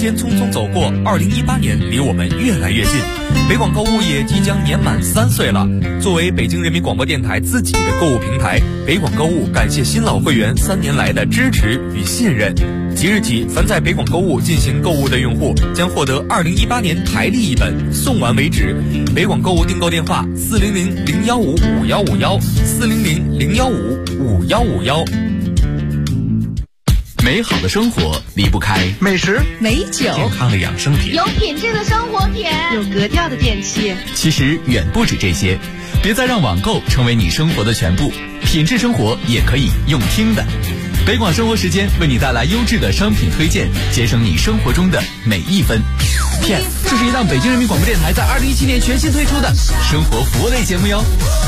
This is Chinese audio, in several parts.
间匆匆走过，2018年离我们越来越近。北广购物也即将年满3岁了。作为北京人民广播电台自己的购物平台，北广购物感谢新老会员3年来的支持与信任。即日起，凡在北广购物进行购物的用户将获得2018年台历一本，送完为止。北广购物订购电话：400-015-5151，400-015-5151。美好的生活离不开美食、 美酒、 健康的养生品， 有品质的生活品， 有格调的电器。 其实远不止这些，别再让网购成为你生活的全部，品质生活也可以用听的。北广生活时间为你带来优质的商品推荐，节省你生活中的每一分。这是一档北京人民广播电台在2017年全新推出的生活服务类节目哟。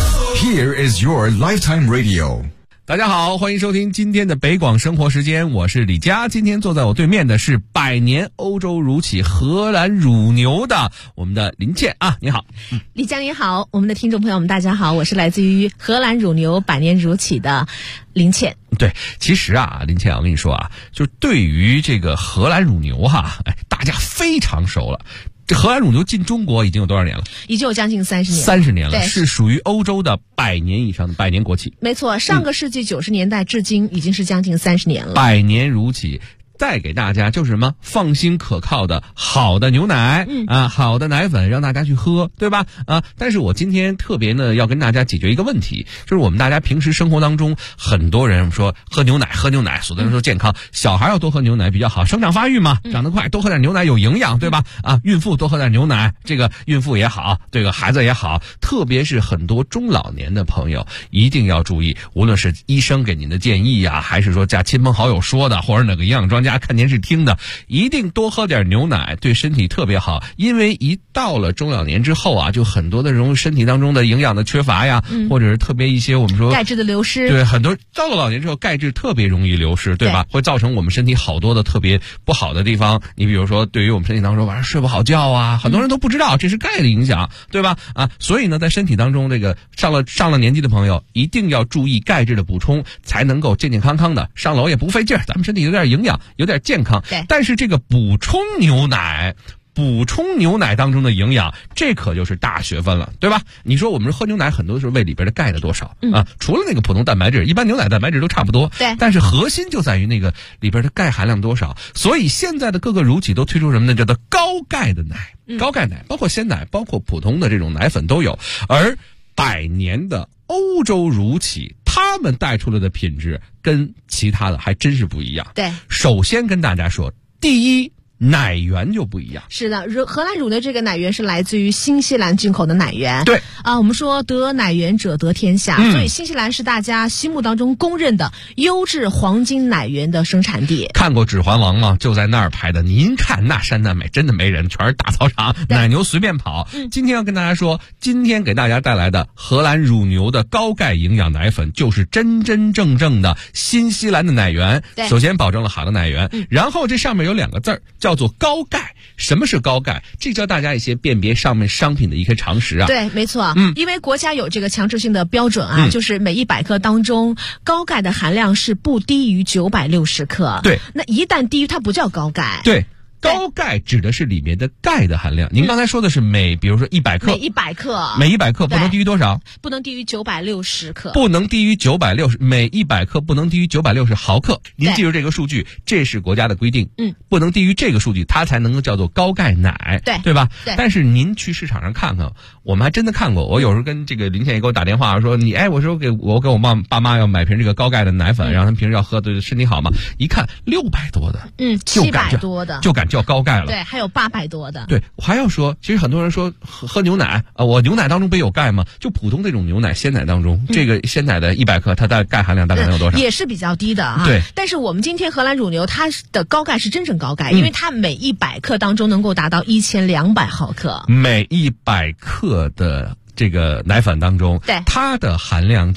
Here is your lifetime radio。 大家好，欢迎收听今天的北广生活时间，我是李佳。今天坐在我对面的是百年欧洲乳企荷兰乳牛的我们的林倩啊，你好。 李佳你好，我们的听众朋友们大家好，我是来自于荷兰乳牛百年乳企的林倩。 对，其实啊，林倩，我跟你说啊，就是对于这个荷兰乳牛哈，大家非常熟了。这荷兰乳牛进中国已经有多少年了？ 已经有将近30年。 30年了， 对， 是属于欧洲的100年以上的百年国企。 没错，上个世纪90年代至今已经是将近30年了。 百年乳企带给大家就是什么？放心可靠的好的牛奶，好的奶粉让大家去喝，对吧？但是我今天特别呢要跟大家解决一个问题，就是我们大家平时生活当中，很多人说喝牛奶，所有的人说健康，小孩要多喝牛奶比较好，生长发育嘛，长得快，多喝点牛奶有营养，对吧？孕妇多喝点牛奶，这个孕妇也好，这个孩子也好，特别是很多中老年的朋友一定要注意，无论是医生给您的建议呀，还是说家亲朋好友说的，或者哪个营养专家看电视听的，一定多喝点牛奶，对身体特别好。因为一到了中老年之后啊，就很多的这种身体当中的营养的缺乏呀，或者是特别一些我们说钙质的流失， 对，很多到了老年之后钙质特别容易流失，对吧？会造成我们身体好多的特别不好的地方。你比如说对于我们身体当中晚上睡不好觉啊，很多人都不知道这是钙的影响，对吧？所以呢在身体当中这个上了年纪的朋友一定要注意钙质的补充，才能够健健康康的上楼也不费劲儿，咱们身体有点营养，有点健康。 对， 但是这个补充牛奶当中的营养，这可就是大学问了，对吧？你说我们喝牛奶很多时候胃里边的钙的多少除了那个普通蛋白质，一般牛奶蛋白质都差不多， 对， 但是核心就在于那个里边的钙含量多少。所以现在的各个乳企都推出什么呢？叫做高钙的奶，高钙奶包括鲜奶，包括普通的这种奶粉都有。而100年的欧洲乳企他们带出来的品质跟其他的还真是不一样。 对， 首先跟大家说，第一，奶源就不一样。 是的，荷兰乳的这个奶源是来自于新西兰进口的奶源。 对我们说得奶源者得天下，所以新西兰是大家心目当中公认的优质黄金奶源的生产地。 看过《指环王》吗？就在那儿拍的。您看那山那美，真的没人，全是大操场，奶牛随便跑。今天要跟大家说，今天给大家带来的荷兰乳牛的高钙营养奶粉，就是真真正正的新西兰的奶源。首先保证了好的奶源，然后这上面有2个字儿叫做高钙。什么是高钙？这教大家一些辨别上面商品的一些常识啊。 对，没错。因为国家有这个强制性的标准就是每100克当中高钙的含量是不低于960克。 对， 那一旦低于它不叫高钙。 对，高钙指的是里面的钙的含量。您刚才说的是比如说100克，每100克不能低于多少？ 不能低于960克。 不能低于960，每100克不能低于960毫克。您记住这个数据，这是国家的规定。不能低于这个数据，它才能够叫做高钙奶，对吧？ 对。 但是您去市场上看看，我们还真的看过。我有时候跟这个林倩也给我打电话说，我说给我爸妈要买瓶这个高钙的奶粉，让他们平时要喝对身体好嘛。一看600多的 ，700多的就敢叫高钙了。 对，还有800多的。 对，我还要说，其实很多人说喝牛奶我牛奶当中不有钙吗？就普通这种牛奶鲜奶当中，这个鲜奶的100克它的钙含量大概能有多少？ 也是比较低的对。 但是我们今天荷兰乳牛它的高钙是真正高钙，因为它每100克当中能够达到1200毫克。 每100克的这个奶粉当中， 对， 它的含量就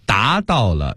达到了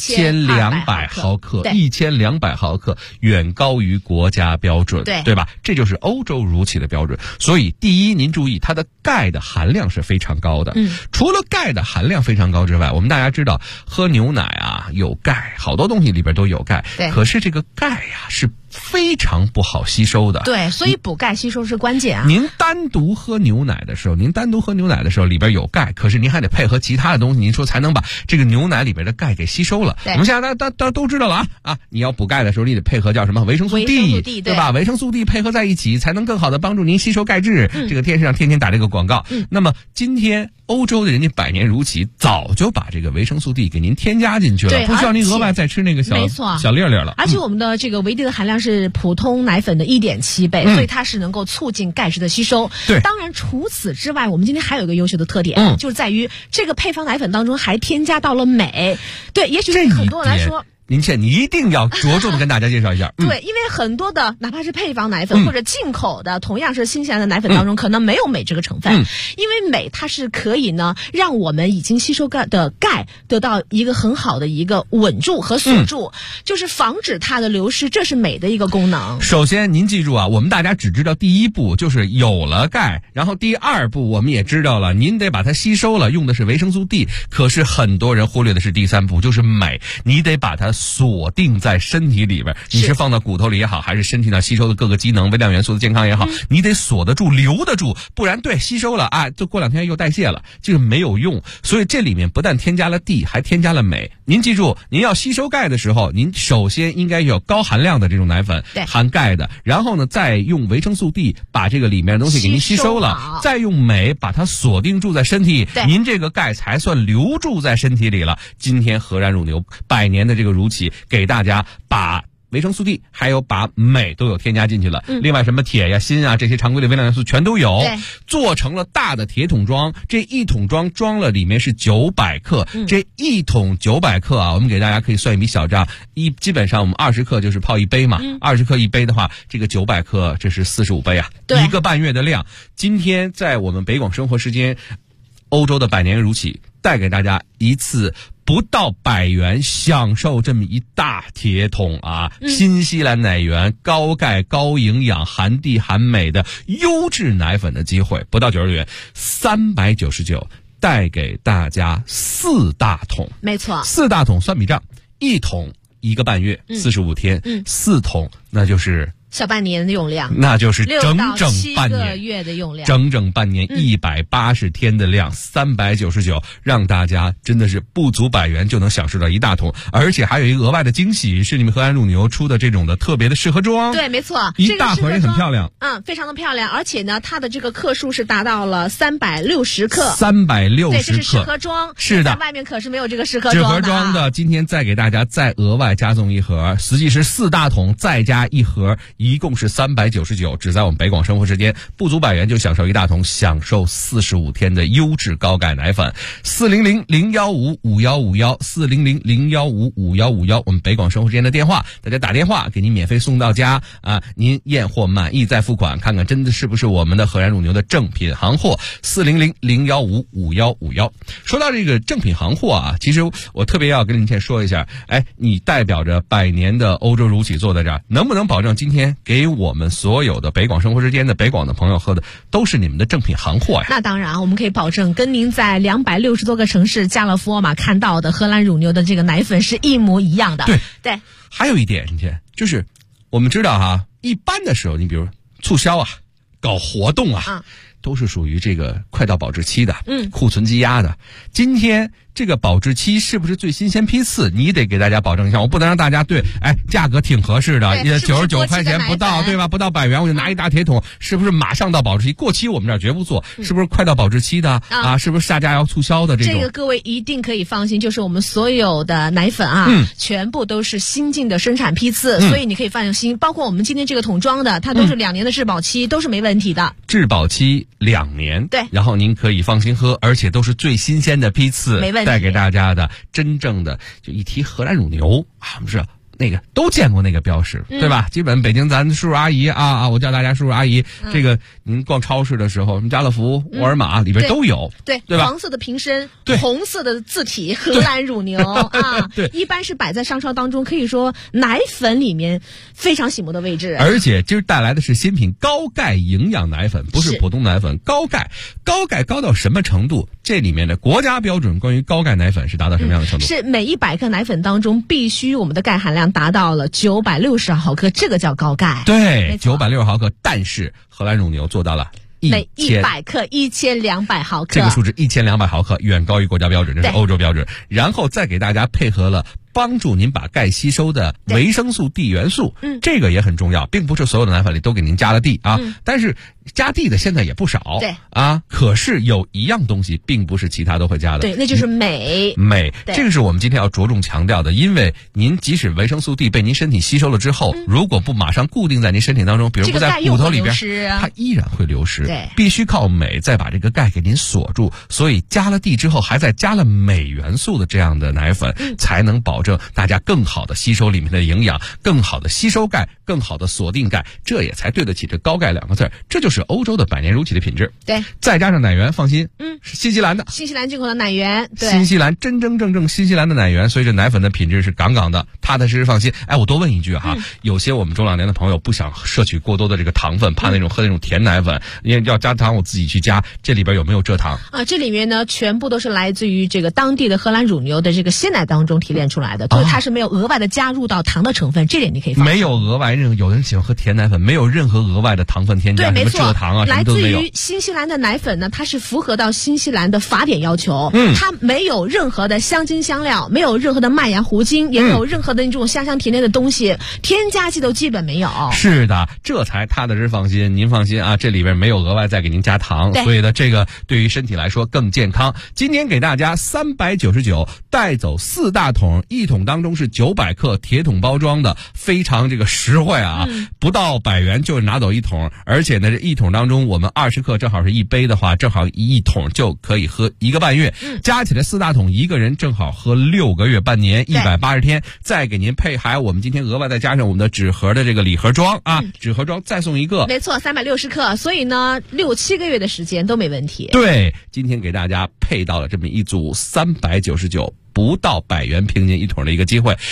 1200毫克，1200毫克远高于国家标准，对吧？这就是欧洲乳企的标准。所以第一，您注意它的钙的含量是非常高的。除了钙的含量非常高之外，我们大家知道喝牛奶啊有钙，好多东西里边都有钙，可是这个钙呀是非常不好吸收的。 对，所以补钙吸收是关键啊。 您单独喝牛奶的时候里边有钙，可是您还得配合其他的东西，您说才能把这个牛奶里边的钙给吸收了。我们现在大家都知道了啊，你要补钙的时候，你得配合叫什么维生素 D， 对吧？维生素 D 配合在一起，才能更好的帮助您吸收钙质。这个电视上天天打这个广告。那么今天欧洲的人家百年乳企早就把这个维生素 D 给您添加进去了，不需要您额外再吃那个小粒粒了。 而且我们的这个维 D 的含量是普通奶粉的1.7倍，所以它是能够促进钙质的吸收。 对， 当然除此之外，我们今天还有一个优秀的特点，就是在于这个配方奶粉当中还添加到了镁。对，也许对很多人来说。 您一定要着重的跟大家介绍一下。 对，因为很多的哪怕是配方奶粉或者进口的同样是新鲜的奶粉当中，可能没有镁这个成分。因为镁它是可以呢让我们已经吸收的钙得到一个很好的一个稳住和锁住，就是防止它的流失，这是镁的一个功能。 首先您记住啊，我们大家只知道第一步就是有了钙，然后第二步我们也知道了您得把它吸收了，用的是维生素 D， 可是很多人忽略的是第三步，就是镁，你得把它锁定在身体里边，你是放到骨头里也好，还是身体上吸收的各个机能微量元素的健康也好，你得锁得住留得住，不然吸收了啊，就过2天又代谢了，这个没有用。所以这里面不但添加了 D， 还添加了镁。您记住，您要吸收钙的时候，您首先应该有高含量的这种奶粉，含钙的，然后呢再用维生素 D 把这个里面的东西给您吸收了，再用镁把它锁定住在身体，您这个钙才算留住在身体里了。今天荷兰乳牛百年的这个乳企给大家把维生素 D 还有把镁都有添加进去了，另外什么铁呀、锌啊这些常规的微量元素全都有，做成了大的铁桶装，这一桶装装了里面是900克，这一桶900克啊，我们给大家可以算一笔小账，基本上我们20克就是泡一杯嘛，20克一杯的话，这个900克这是45杯啊，1个半月的量。今天在我们北广生活时间，欧洲的百年乳企带给大家一次不到100元享受这么一大铁桶啊，新西兰奶源高钙高营养含 D 含镁的优质奶粉的机会，不到90元，399带给大家4大桶。没错，4大桶算笔账，一桶1个半月，45天，4桶那就是小半年的用量， 那就是整整半年， 6到7个月的用量， 整整半年180天的量，399，让大家真的是不足100元就能享受到一大桶，而且还有一个额外的惊喜，是你们荷兰乳牛出的这种的特别的试喝装。 对，没错， 一大盒也很漂亮， 非常的漂亮，而且呢，它的这个克数是达到了360克 ，360克， 对，这是试喝装， 是的， 在外面可是没有这个试喝装的。 试喝装的，今天再给大家再额外加送一盒，实际是4大桶再加一盒。一共是399，只在我们北广生活时间，不足100元就享受一大桶，享受45天的优质高钙奶粉。400-015-5151，400-015-5151，我们北广生活时间的电话，大家打电话给您免费送到家啊！您验货满意再付款，看看真的是不是我们的荷兰乳牛的正品行货。400-015-5151。说到这个正品行货啊，其实我特别要跟您先说一下，你代表着100年的欧洲乳企坐在这儿，能不能保证今天给我们所有的北广生活时间的北广的朋友喝的都是你们的正品行货呀？ 那当然，我们可以保证跟您在260多个城市家乐福、沃尔玛看到的荷兰乳牛的这个奶粉是一模一样的。对， 还有一点，就是我们知道哈，一般的时候，你比如促销啊，搞活动啊，都是属于这个快到保质期的，库存积压的。今天这个保质期是不是最新鲜批次？你得给大家保证一下，我不能让大家价格挺合适的，99块钱不到，对吧？不到100元我就拿一大铁桶，是不是马上到保质期？过期我们这儿绝不做，是不是快到保质期的啊？是不是下架要促销的这种？ 这个各位一定可以放心，就是我们所有的奶粉全部都是新进的生产批次，所以你可以放心。包括我们今天这个桶装的，它都是2年的质保期，都是没问题的。 质保期2年，对，然后您可以放心喝，而且都是最新鲜的批次，没问题。带给大家的真正的，就一提荷兰乳牛啊，我们是那个都见过那个标识，对吧？基本北京咱叔叔阿姨啊，我叫大家叔叔阿姨。这个您逛超市的时候，家乐福、沃尔玛里边都有， 对吧？ 黄色的瓶身， 对， 红色的字体，荷兰乳牛啊， 对， 一般是摆在商超当中，可以说奶粉里面非常醒目的位置。 而且今儿带来的是新品高钙营养奶粉，不是普通奶粉，高钙高到什么程度？这里面的国家标准关于高钙奶粉是达到什么样的程度？ 是每100克奶粉当中必须我们的钙含量达到了960毫克，这个叫高钙。 对，960毫克，但是荷兰乳牛做到了每100克1200毫克， 这个数值1200毫克远高于国家标准，这是欧洲标准。然后再给大家配合了帮助您把钙吸收的维生素 D 元素，这个也很重要，并不是所有的奶粉里都给您加了 D 啊，但是加 D 的现在也不少， 对啊，可是有一样东西并不是其他都会加的， 对，那就是镁， 这个是我们今天要着重强调的，因为您即使维生素 D 被您身体吸收了之后，如果不马上固定在您身体当中，比如不在骨头里边，它依然会流失， 对， 必须靠镁再把这个钙给您锁住，所以加了 D 之后，还再加了镁元素的这样的奶粉，才能保证大家更好的吸收里面的营养，更好的吸收钙，更好的锁定钙，这也才对得起这高钙2个字。这就是欧洲的百年如期的品质。 对， 再加上奶源，放心，是新西兰的， 新西兰进口的奶源，对， 新西兰真正新西兰的奶源，所以这奶粉的品质是杠杠的，踏踏实实放心。哎，我多问一句哈，有些我们中老年的朋友不想摄取过多的这个糖分，怕喝那种甜奶粉，因为要加糖，我自己去加，这里边有没有蔗糖啊？这里面呢，全部都是来自于这个当地的荷兰乳牛的这个鲜奶当中提炼出来的，所以它是没有额外的加入到糖的成分，这点你可以放心。 没有额外有的人喜欢喝甜奶粉，没有任何额外的糖分添加， 对，没错， 什么蔗糖啊，什么都没有。 来自于新西兰的奶粉呢，它是符合到新西兰的法典要求，它没有任何的香精香料，没有任何的麦芽糊精，也没有任何的那种香香甜甜的东西，添加剂都基本没有。 是的，这才踏踏实实放心。您放心啊，这里边没有额外再给您加糖，所以呢，这个对于身体来说更健康。今天给大家399带走4大桶，一桶当中是900克铁桶包装的，非常这个实惠啊，不到100元就拿走1桶，而且呢，这1桶当中我们20克正好是1杯的话，正好1桶就可以喝1个半月，加起来4大桶，一个人正好喝6个月半年，180天，再给您配还有我们今天额外再加上我们的纸盒的这个礼盒装啊，纸盒装再送一个， 没错，360克，所以呢，6、7个月的时间都没问题。 对，今天给大家配到了这么一组399。不到100元平均1桶的一个机会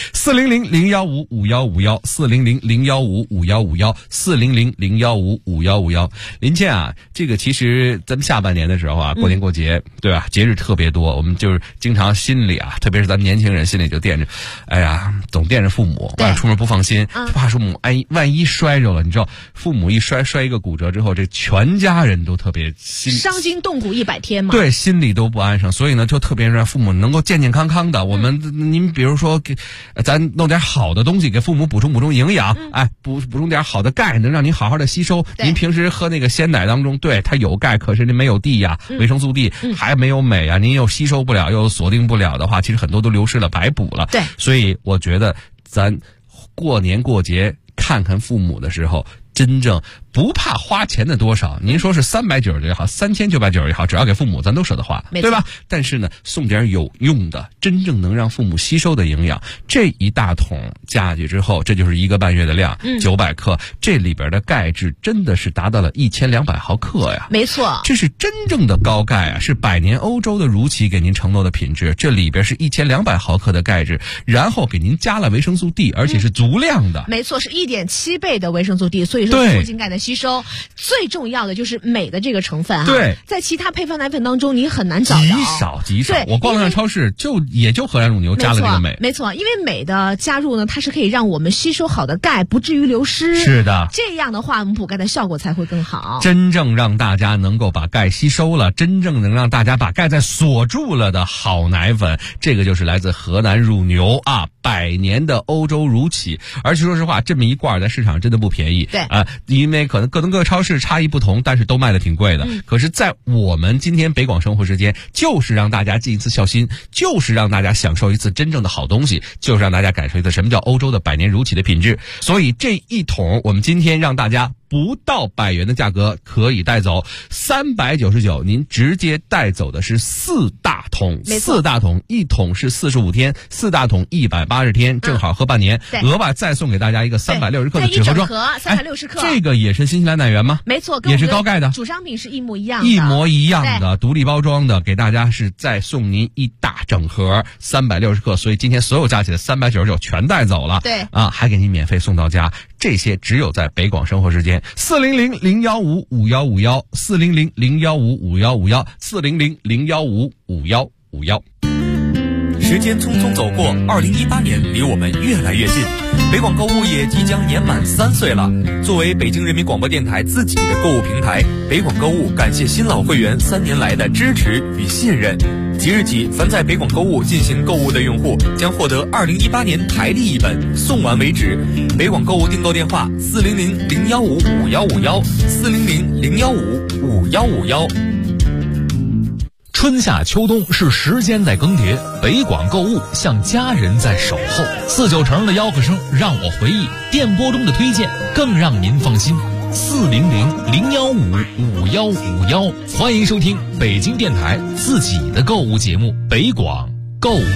，400-015-5151，400-015-5151，400-015-5151。林倩啊，这个其实咱们下半年的时候啊，过年过节，对吧？节日特别多，我们就是经常心里啊，特别是咱们年轻人心里就惦着，哎呀，总惦着父母，晚上出门不放心，怕父母万一摔着了，你知道，父母一摔一个骨折之后，这全家人都特别伤筋动骨100天嘛， 对，心里都不安生，所以呢，就特别让父母能够健健康康的，我们您比如说给咱弄点好的东西给父母补充营养，补充点好的钙，能让您好好的吸收。您平时喝那个鲜奶当中，对它有钙，可是您没有 D 呀，维生素 D，还没有镁啊，您又吸收不了，又锁定不了的话，其实很多都流失了，白补了。 对， 所以我觉得咱过年过节看看父母的时候，真正不怕花钱的多少，您说是390也好，3990也好，只要给父母，咱都舍得花，对吧？但是呢，送点有用的，真正能让父母吸收的营养，这一大桶加下去之后，这就是1个半月的量，900克，这里边的钙质真的是达到了1200毫克呀， 没错， 这是真正的高钙啊，是百年欧洲的如期给您承诺的品质，这里边是1200毫克的钙质，然后给您加了维生素 D， 而且是足量的， 没错，是1.7倍的维生素 D， 所以说促进钙的吸收。最重要的就是镁的这个成分对， 在其他配方奶粉当中你很难找到， 极少。我逛了趟超市，也就荷兰乳牛加了这个镁， 没错，因为镁的加入呢，它是可以让我们吸收好的钙不至于流失。 是的， 这样的话，我们补钙的效果才会更好。 真正让大家能够把钙吸收了，真正能让大家把钙再锁住了的好奶粉，这个就是来自荷兰乳牛啊，100年的欧洲乳企。而且说实话，这么一罐在市场真的不便宜。 对啊，因为可能各个超市差异不同，但是都卖的挺贵的。可是在我们今天北广生活时间，就是让大家尽一次孝心，就是让大家享受一次真正的好东西，就是让大家感受一次什么叫欧洲的100年如企的品质。所以这一桶我们今天让大家不到100元的价格可以带走，399您直接带走的是4大桶，4大桶，1桶是45天，4大桶180天，正好喝半年。额外再送给大家一个360克的纸盒装 ，360克， 这个也是新西兰奶源吗？ 没错， 也是高钙的， 主商品是一模一样的， 一模一样的，独立包装的，给大家是再送您一大整盒360克，所以今天所有加起来399全带走了。 对啊，还给您免费送到家，这些只有在北广生活时间400-015-5151，400-015-5151，400-015-5151。 时间匆匆走过，2018年离我们越来越近。北广购物也即将年满3岁了。作为北京人民广播电台自己的购物平台，北广购物感谢新老会员3年来的支持与信任。即日起，凡在北广购物进行购物的用户将获得2018年台历一本，送完为止。北广购物订购电话：400-015-5151，400-015-5151。 春夏秋冬是时间在更迭，北广购物像家人在守候。49成的吆喝声让我回忆，电波中的推荐更让您放心。400-015-5151，欢迎收听北京电台自己的购物节目北广购物。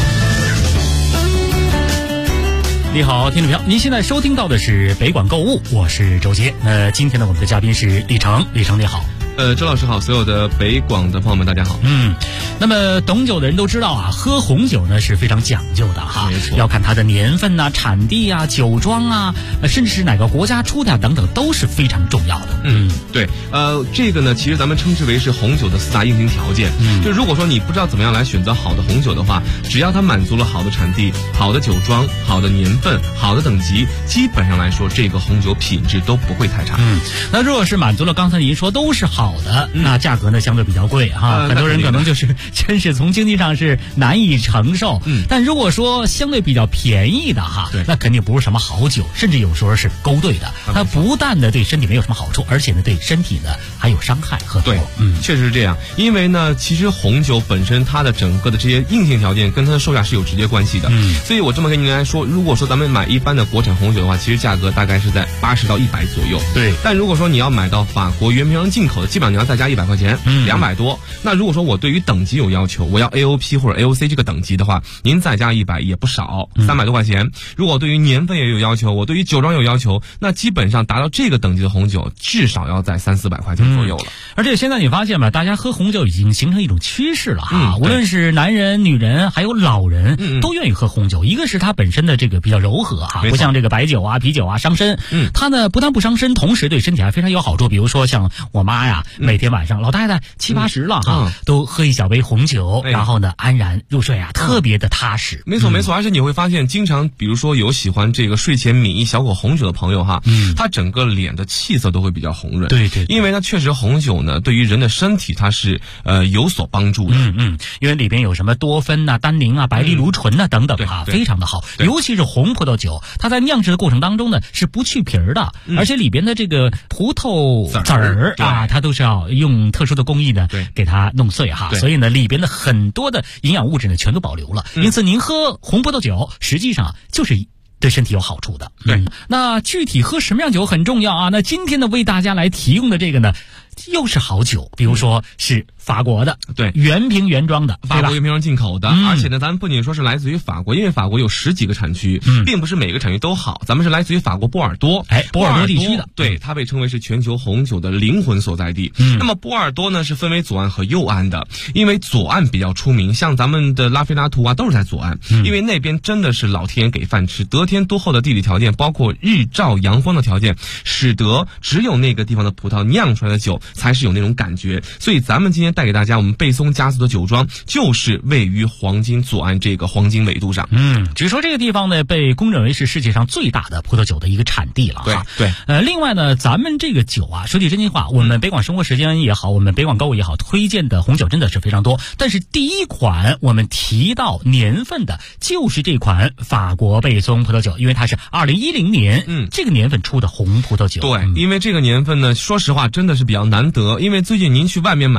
你好，听众朋友，您现在收听到的是北广购物，我是周杰。今天呢，我们的嘉宾是李成，李成你好。 周老师好，所有的北广的朋友们大家好。 那么懂酒的人都知道啊，喝红酒呢是非常讲究的哈， 没错， 要看它的年份啊、产地啊、酒庄啊，甚至是哪个国家出的等等，都是非常重要的。 对，这个呢，其实咱们称之为是红酒的4大硬性条件。就如果说你不知道怎么样来选择好的红酒的话，只要它满足了好的产地、好的酒庄、好的年份、好的等级，基本上来说，这个红酒品质都不会太差。 那如果是满足了刚才您说都是好的，那价格呢相对比较贵哈，很多人可能就是真是从经济上是难以承受。但如果说相对比较便宜的哈，那肯定不是什么好酒，甚至有时候是勾兑的。它不但呢对身体没有什么好处，而且呢对身体呢还有伤害和对，确实是这样。因为呢，其实红酒本身它的整个的这些硬性条件跟它的售价是有直接关系的。所以我这么跟您来说，如果说咱们买一般的国产红酒的话，其实价格大概是在80到100左右。 对。 但如果说你要买到法国原瓶装进口的，基本上你要再加100块钱，200多。那如果说我对于等级有要求，我要 AOP 或者 AOC 这个等级的话，您再加100也不少，300多块钱。如果对于年份也有要求，我对于酒庄有要求，那基本上达到这个等级的红酒，至少要在300-400块钱左右了。 而且现在你发现吧，大家喝红酒已经形成一种趋势了哈，无论是男人、女人，还有老人，都愿意喝红酒。一个是它本身的这个比较柔和哈，不像这个白酒啊、啤酒啊伤身。它呢不但不伤身，同时对身体还非常有好处。比如说像我妈呀，每天晚上老太太70-80了哈，都喝一小杯红酒，然后呢安然入睡啊，特别的踏实。 没错没错，而且你会发现，经常比如说有喜欢这个睡前抿一小口红酒的朋友哈，他整个脸的气色都会比较红润。 对对， 因为呢确实红酒呢对于人的身体它是有所帮助的。 因为里边有什么多酚啊、单宁啊、白藜芦醇啊等等啊，非常的好。尤其是红葡萄酒，它在酿制的过程当中呢是不去皮儿的，而且里边的这个葡萄籽儿啊，它都是要用特殊的工艺呢给它弄碎哈，所以呢里边的很多的营养物质呢全都保留了。因此您喝红葡萄酒实际上就是对身体有好处的。那具体喝什么样酒很重要啊。那今天呢为大家来提供的这个呢又是好酒，比如说是法国的， 对， 原瓶原装的， 法国原瓶装进口的，而且呢，咱们不仅说是来自于法国，因为法国有10几个产区，并不是每个产区都好，咱们是来自于法国波尔多， 波尔多地区的， 对，它被称为是全球红酒的灵魂所在地。那么波尔多呢是分为左岸和右岸的，因为左岸比较出名，像咱们的拉菲纳图啊都是在左岸，因为那边真的是老天爷给饭吃，得天独厚的地理条件，包括日照阳光的条件，使得只有那个地方的葡萄酿出来的酒才是有那种感觉。所以咱们今天带给大家我们贝松家族的酒庄，就是位于黄金左岸这个黄金纬度上。 据说这个地方呢被公认为是世界上最大的葡萄酒的一个产地了哈。 对。 另外呢，咱们这个酒啊，说句真心话，我们北广生活时间也好，我们北广购物也好，推荐的红酒真的是非常多。但是第一款我们提到年份的就是这款法国贝松葡萄酒，因为它是2010年这个年份出的红葡萄酒。 对，因为这个年份呢，说实话真的是比较难得，因为最近您去外面买红酒，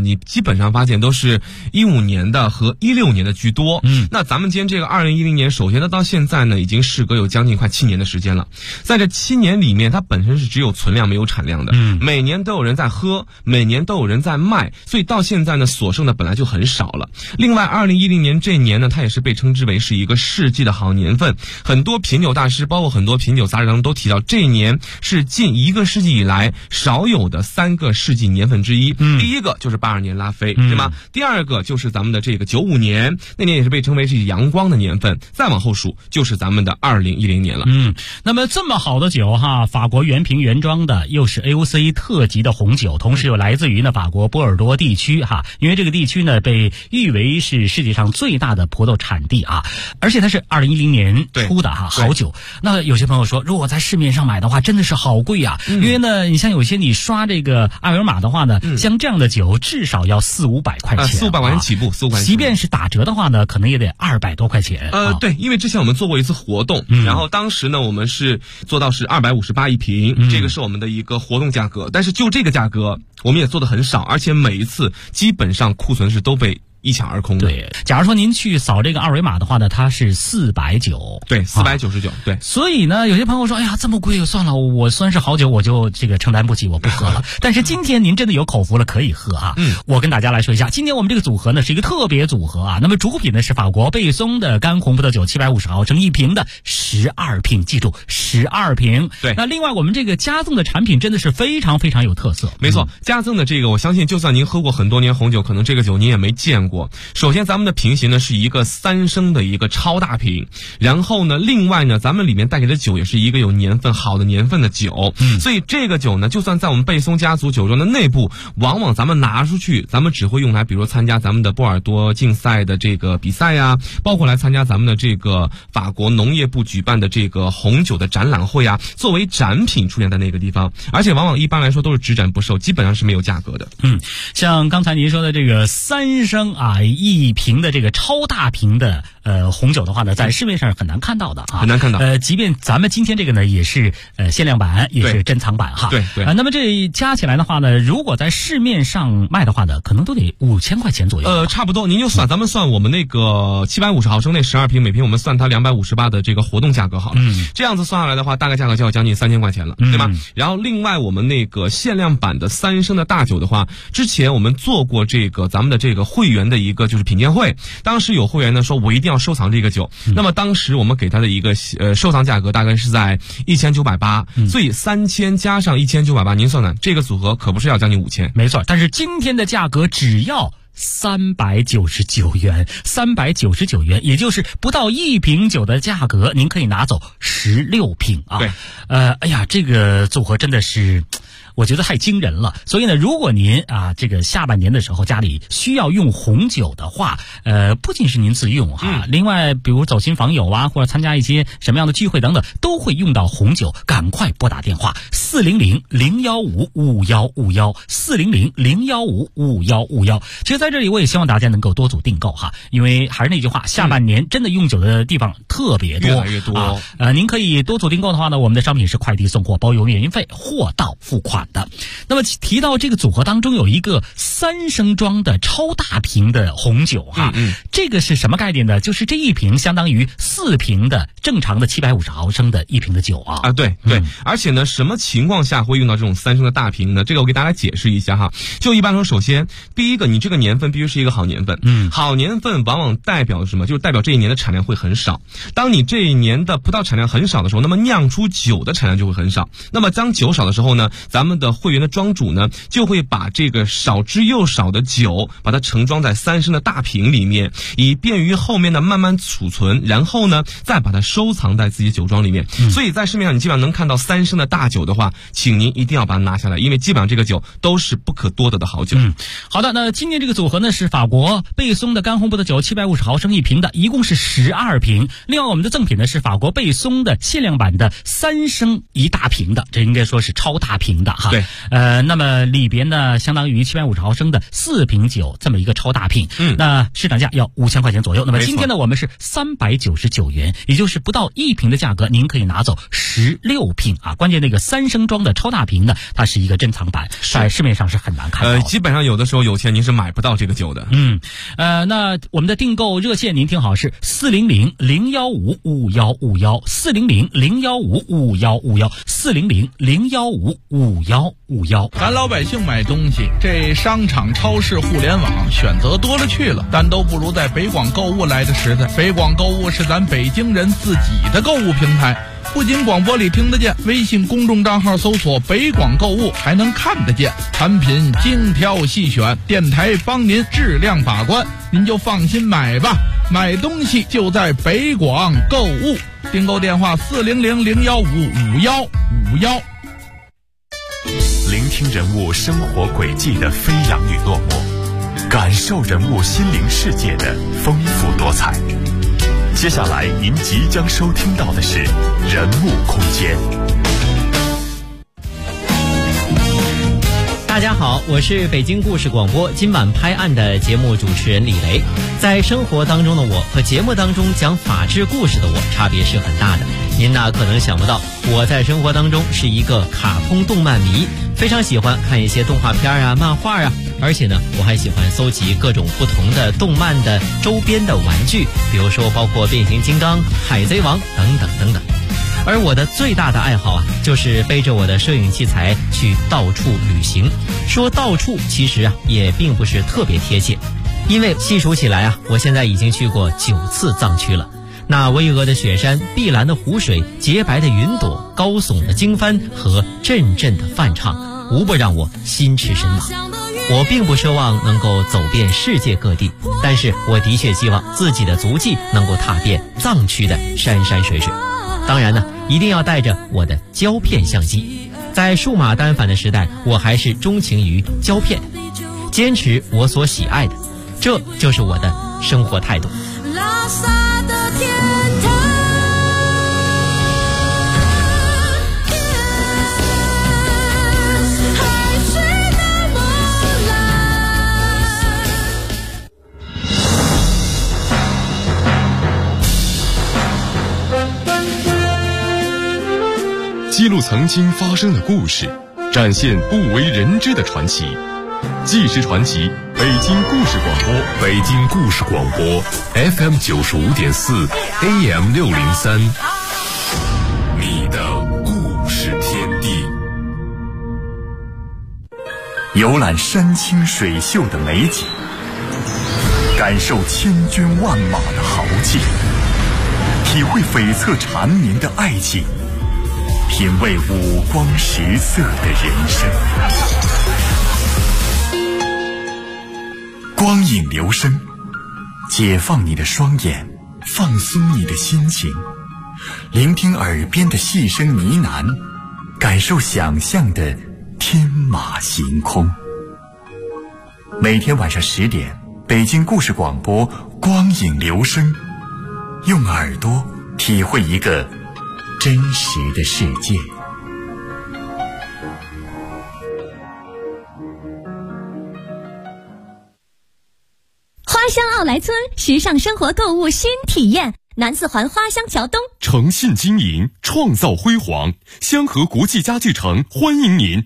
你基本上发现都是15年的和16年的居多。那咱们今天这个2010年，首先呢到现在呢已经时隔有将近快7年的时间了，在这7年里面，它本身是只有存量没有产量的，每年都有人在喝，每年都有人在卖，所以到现在呢所剩的本来就很少了。另外2010年这一年呢，它也是被称之为是一个世纪的好年份，很多品酒大师包括很多品酒杂志当中都提到，这一年是近1个世纪以来少有的3个世纪年份之一。第一个就是82年拉菲，对吗？第二个就是咱们的这个95年，那年也是被称为是阳光的年份，再往后数就是咱们的2010年了。 那么这么好的酒哈，法国原瓶原装的，又是 AOC 特级的红酒，同时又来自于呢法国波尔多地区哈，因为这个地区呢被誉为是世界上最大的葡萄产地啊，而且它是2010年出的哈好酒。那有些朋友说，如果在市面上买的话，真的是好贵啊，因为呢，你像有些你刷这个二维码的话呢，像这样的酒至少要400-500块钱 ，400-500块钱起步，400-500块钱。 即便是打折的话呢，可能也得200多块钱。 对，因为之前我们做过一次活动，然后当时呢我们是做到是258一瓶，这个是我们的一个活动价格，但是就这个价格我们也做的很少，而且每一次基本上库存是都被一抢而空的。 对，假如说您去扫这个二维码的话呢，它是490， 对，499，对。 所以呢，有些朋友说，哎呀，这么贵，算了，我虽然是好酒，我就这个承担不起，我不喝了。但是今天您真的有口福了，可以喝啊。我跟大家来说一下，今天我们这个组合呢是一个特别组合啊。那么主品呢是法国贝松的干红葡萄酒，750毫升一瓶的12瓶，记住12瓶。 对。 那另外我们这个加赠的产品真的是非常非常有特色。 没错，加赠的这个，我相信就算您喝过很多年红酒，可能这个酒您也没见过。首先咱们的瓶型呢是一个3升的一个超大瓶，然后呢另外呢咱们里面带给的酒也是一个有年份好的年份的酒，所以这个酒呢就算在我们贝松家族酒庄的内部，往往咱们拿出去，咱们只会用来比如说参加咱们的波尔多竞赛的这个比赛呀，包括来参加咱们的这个法国农业部举办的这个红酒的展览会啊，作为展品出现在那个地方，而且往往一般来说都是只展不售，基本上是没有价格的。 像刚才您说的这个3升一瓶的这个超大瓶的红酒的话呢，在市面上是很难看到的啊， 很难看到。 即便咱们今天这个呢也是限量版，也是珍藏版哈。 对。 那么这加起来的话呢，如果在市面上卖的话呢，可能都得5000块钱左右。 差不多，您就算咱们算我们那个750毫升那12瓶，每瓶我们算它258的这个活动价格好了。这样子算下来的话，大概价格就要将近3000块钱了，对吧？然后另外我们那个限量版的3升的大酒的话，之前我们做过这个咱们的这个会员的一个就是品鉴会，当时有会员呢说我一定要收藏这个酒，那么当时我们给他的一个收藏价格大概是在1980，所以3000加上1980，您算算这个组合可不是要将近5000。 没错，但是今天的价格只要399元，399元，也就是不到1瓶酒的价格，您可以拿走16瓶啊。 对， 哎呀，这个组合真的是，我觉得太惊人了。所以呢，如果您这个下半年的时候家里需要用红酒的话，不仅是您自用哈，另外比如走亲访友啊，或者参加一些什么样的聚会等等，都会用到红酒，赶快拨打电话400-015-5151，400-015-5151。其实在这里我也希望大家能够多组订购哈，因为还是那句话，下半年真的用酒的地方特别多， 越来越多。 您可以多组订购的话呢，我们的商品是快递送货，包邮免运费，货到付款的。那么提到这个组合当中有一个3升装的超大瓶的红酒哈，这个是什么概念呢？就是这一瓶相当于4瓶的正常的750毫升的一瓶的酒啊。 对，而且呢，什么情况下会用到这种3升的大瓶呢？这个我给大家解释一下哈。就一般说，首先第一个，你这个年份必须是一个好年份，好年份往往代表什么？就是代表这一年的产量会很少。当你这一年的葡萄产量很少的时候，那么酿出酒的产量就会很少。那么当酒少的时候呢，咱们的会员的庄主呢，就会把这个少之又少的酒，把它盛装在3升的大瓶里面，以便于后面的慢慢储存，然后呢，再把它收藏在自己酒庄里面。所以在市面上你基本上能看到3升的大酒的话，请您一定要把它拿下来，因为基本上这个酒都是不可多得的好酒。 好的，那今天这个组合呢是法国贝松的干红葡萄酒，750毫升一瓶的，一共是12瓶。另外我们的赠品呢是法国贝松的限量版的3升一大瓶的，这应该说是超大瓶的哈。 对， 那么里边呢，相当于750毫升的4瓶酒这么一个超大瓶，那市场价要5000块钱左右。那么今天呢，我们是399元，也就是不到1瓶的价格，您可以拿走16瓶啊。关键那个3升装的超大瓶呢，它是一个珍藏版，在市面上是很难看到的。 基本上有的时候有钱您是买不到这个酒的。 那我们的订购热线您听好是400-015-5151，400-015-5151，400-015-5151。 咱老百姓买东西，这商场、超市、互联网选择多了去了，但都不如在北广购物来的实在。北广购物是咱北京人自己的购物平台，不仅广播里听得见，微信公众账号搜索北广购物还能看得见，产品精挑细选，电台帮您质量把关，您就放心买吧。买东西就在北广购物，订购电话400-015-5151。 聆听人物生活轨迹的飞扬与落寞，感受人物心灵世界的丰富多彩。接下来您即将收听到的是人物空间。 大家好，我是北京故事广播今晚拍案的节目主持人李雷。在生活当中的我和节目当中讲法治故事的我差别是很大的。您可能想不到，我在生活当中是一个卡通动漫迷，非常喜欢看一些动画片啊、漫画啊，而且呢，我还喜欢搜集各种不同的动漫的周边的玩具，比如说包括变形金刚、海贼王等等等等。而我的最大的爱好就是背着我的摄影器材去到处旅行。说到处其实也并不是特别贴切，因为细数起来我现在已经去过9次藏区了。那巍峨的雪山、碧蓝的湖水、洁白的云朵、高耸的经幡和阵阵的梵唱，无不让我心驰神往。我并不奢望能够走遍世界各地，但是我的确希望自己的足迹能够踏遍藏区的山山水水。当然呢，一定要带着我的胶片相机。在数码单反的时代，我还是钟情于胶片，坚持我所喜爱的，这就是我的生活态度。拉萨的天堂，海水那么蓝。 记录曾经发生的故事，展现不为人知的传奇。纪实传奇，北京故事广播， 北京故事广播 FM 95.4 AM 603，你的故事天地。游览山清水秀的美景，感受千军万马的豪气，体会悱恻缠绵的爱情，品味五光十色的人生。光影留声，解放你的双眼，放松你的心情，聆听耳边的细声呢喃，感受想象的天马行空。每天晚上10点，北京故事广播光影留声，用耳朵体会一个真实的世界。 花乡奥莱村时尚生活购物新体验，南四环花乡桥东， 诚信经营，创造辉煌，香河国际家具城欢迎您。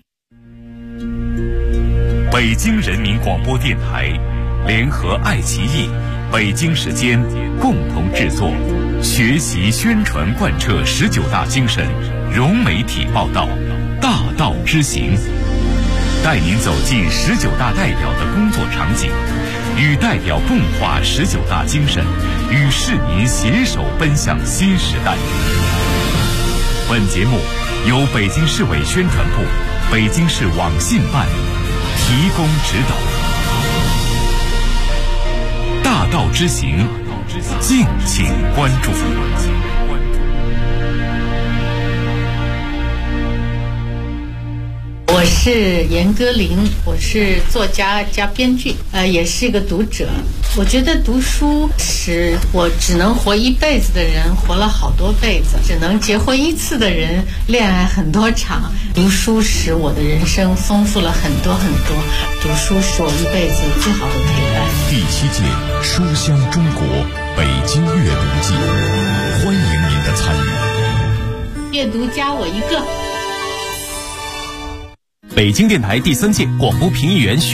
北京人民广播电台联合爱奇艺、北京时间共同制作，学习宣传贯彻19大精神，融媒体报道，大道之行，带您走进19大代表的工作场景，与代表共话19大精神，与市民携手奔向新时代。本节目由北京市委宣传部、北京市网信办提供指导。大道之行，敬请关注。 我我是严歌苓，我是作家加编剧，也是一个读者。我觉得读书使我只能活一辈子的人活了好多辈子，只能结婚一次的人恋爱很多场。读书使我的人生丰富了很多很多，读书是我一辈子最好的陪伴。 第7届书香中国北京阅读季，欢迎您的参与。 阅读加我一个。 北京电台第3届广播评议员